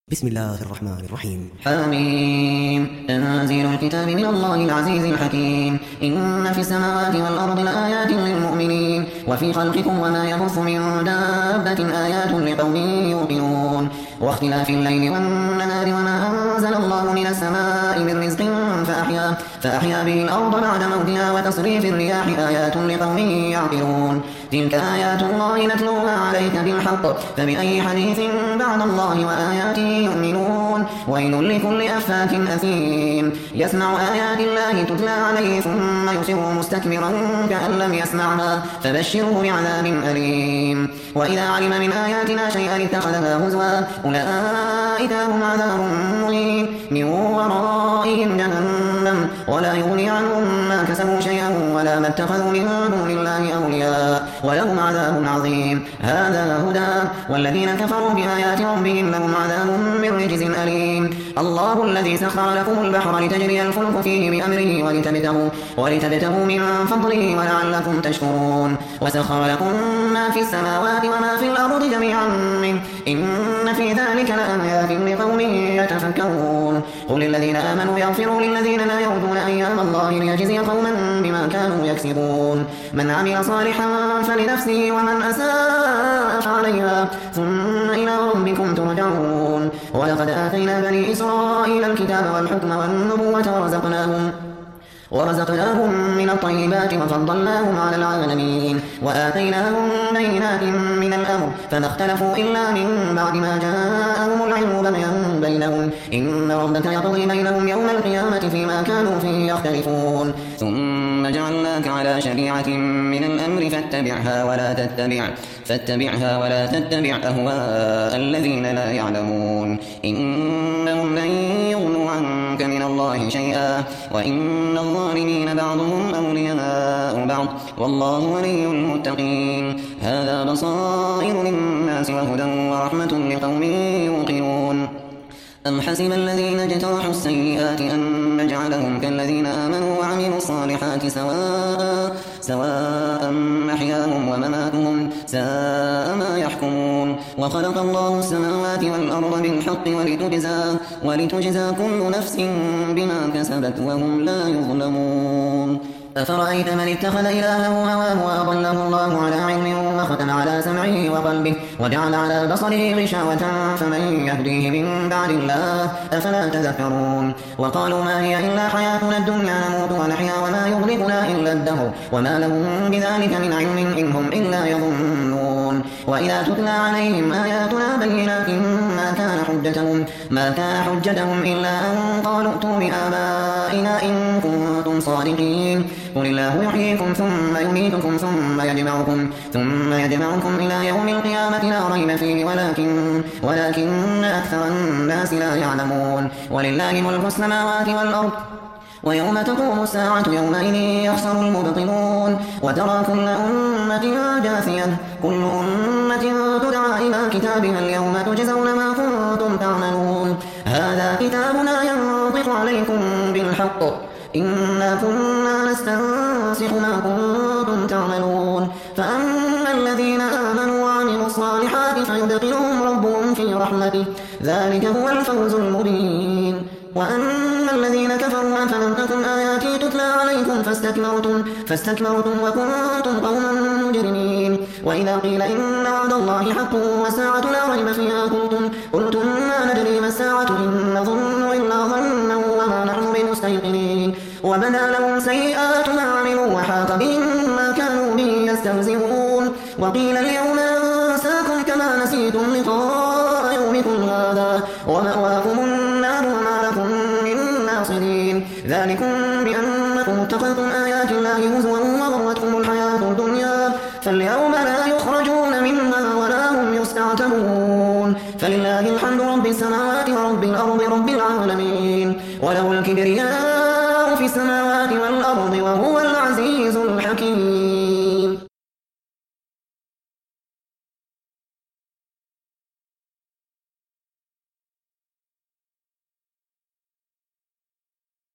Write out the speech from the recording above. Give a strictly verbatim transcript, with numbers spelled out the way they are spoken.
بسم الله الرحمن الرحيم. حميم. تنزيل الكتاب من الله العزيز الحكيم. إن في السماوات والأرض لآيات للمؤمنين وفي خلقكم وما يبث من دابة آيات لقوم يوقنون واختلاف الليل والنهار وما أنزل الله من السماء من رزق فأحيا, فأحيا به الأرض بعد موتها وتصريف الرياح آيات لقوم يعقلون. تلك آيات الله نتلوها عليك بالحق فبأي حديث بعد الله وآياته يؤمنون. ويل لكل أفاك أثيم يسمع آيات الله تتلى عليه ثم يصر مستكبرا كأن لم يسمعها فبشره بعذاب أليم. وإذا علم من آياتنا شيئا اتخذها هزوا أولئك لهم عذاب مهين من ورائهم جهنم ولا يغني عنهم ما كسبوا شيئا ولا ما اتخذوا من دون الله أولياء ولهم عذاب عظيم. هذا هدى والذين كفروا بآيات ربهم لهم عذاب من رجز أليم. الله الذي سخر لكم البحر لتجري الفلك فيه بأمره ولتبتغوا, ولتبتغوا من فضله ولعلكم تشكرون. وسخر لكم ما في السماوات وما في الأرض جميعا منه إن في ذلك لآيات لقوم يتفكرون. قل الذين آمنوا يغفروا للذين لا يرجون أيام الله ليجزي قوما بما كانوا يكسبون. من عمل صالحا فلنفسه ومن أساء فعليها ثم إلى ربكم ترجعون. ولقد آتينا بني إسرائيل الكتاب والحكم والنبوة ورزقناهم ورزقناهم من الطيبات وفضلناهم على العالمين وآتيناهم بينات من الأمر فما اختلفوا إلا من بعد ما جاءهم العلم بغيا بينهم إن ربك يقضي بينهم يوم القيامة فيما كانوا فيه يختلفون. ثم جعلناك على شريعة من الأمر فاتبعها ولا تتبع فاتبعها ولا تتبع أهواء الذين لا يعلمون إنهم لن يغنوا عنك من الله شيئا وإن الظالمين بعضهم أولياء بعض والله ولي المتقين. هذا بصائر للناس وهدى ورحمة لقوم يوقنون. أم حسب الذين اجترحوا السيئات أن نجعلهم كالذين آمنوا وعملوا الصالحات سواء سواء محياهم ومماتهم ساء ما يحكمون. وخلق الله السماوات والأرض بالحق ولتجزى, ولتجزى كل نفس بما كسبت وهم لا يظلمون. أفرأيت من اتخذ إلهه هواه وأضله الله على علم وختم على سمعه وقلبه وجعل على بصره غشاوة فمن يهديه من بعد الله أفلا تذكرون. وقالوا ما هي إلا حياتنا الدنيا نموت ونحيا وما يهلكنا إلا الدهر وما لهم بذلك من علم إن هم إلا يظنون. وإذا تتلى عليهم آياتنا بينات ما كان حجتهم ما كان حجتهم إلا أن قالوا ائتوا بآبائنا إن كنتم صادقين. قل الله يحييكم ثم يميتكم ثم يجمعكم ثم يجمعكم إلى يوم القيامة لا ريب فيه ولكن ولكن أكثر الناس لا يعلمون. ولله ملك السماوات والأرض ويوم تقوم الساعة يومئذ يخسر المبطلون. وترى كل أمة جاثية كل أمة تدعى إلى كتابها اليوم تجزون ما كنتم تعملون. هذا كتابنا ينطق عليكم بالحق إنا كنا نستنسخ ما كنتم تعملون. فأما الذين آمنوا وعملوا الصالحات فيدخلهم ربهم في رحمته ذلك هو الفوز المبين. وأما الذين كفروا أفلم تكن آياتي تتلى عليكم فاستكبرتم, فاستكبرتم وكنتم قوما مجرمين. وإذا قيل إن وعد الله حق والساعة لا ريب فيها قلتم, قلتم ما ندري ما الساعة إن نظن إلا ظنا وما نحن بمستيقنين. وبدا لهم سيئات ما عملوا وحاق بهم ما كانوا به يستهزئون. وقيل اليوم ننساكم كما نسيتم لقاء يومكم هذا ومأواكم النار وما لكم من ناصرين. ذلكم بأنكم اتخذتم آيات الله هزوا وغرتكم الحياة الدنيا فاليوم لا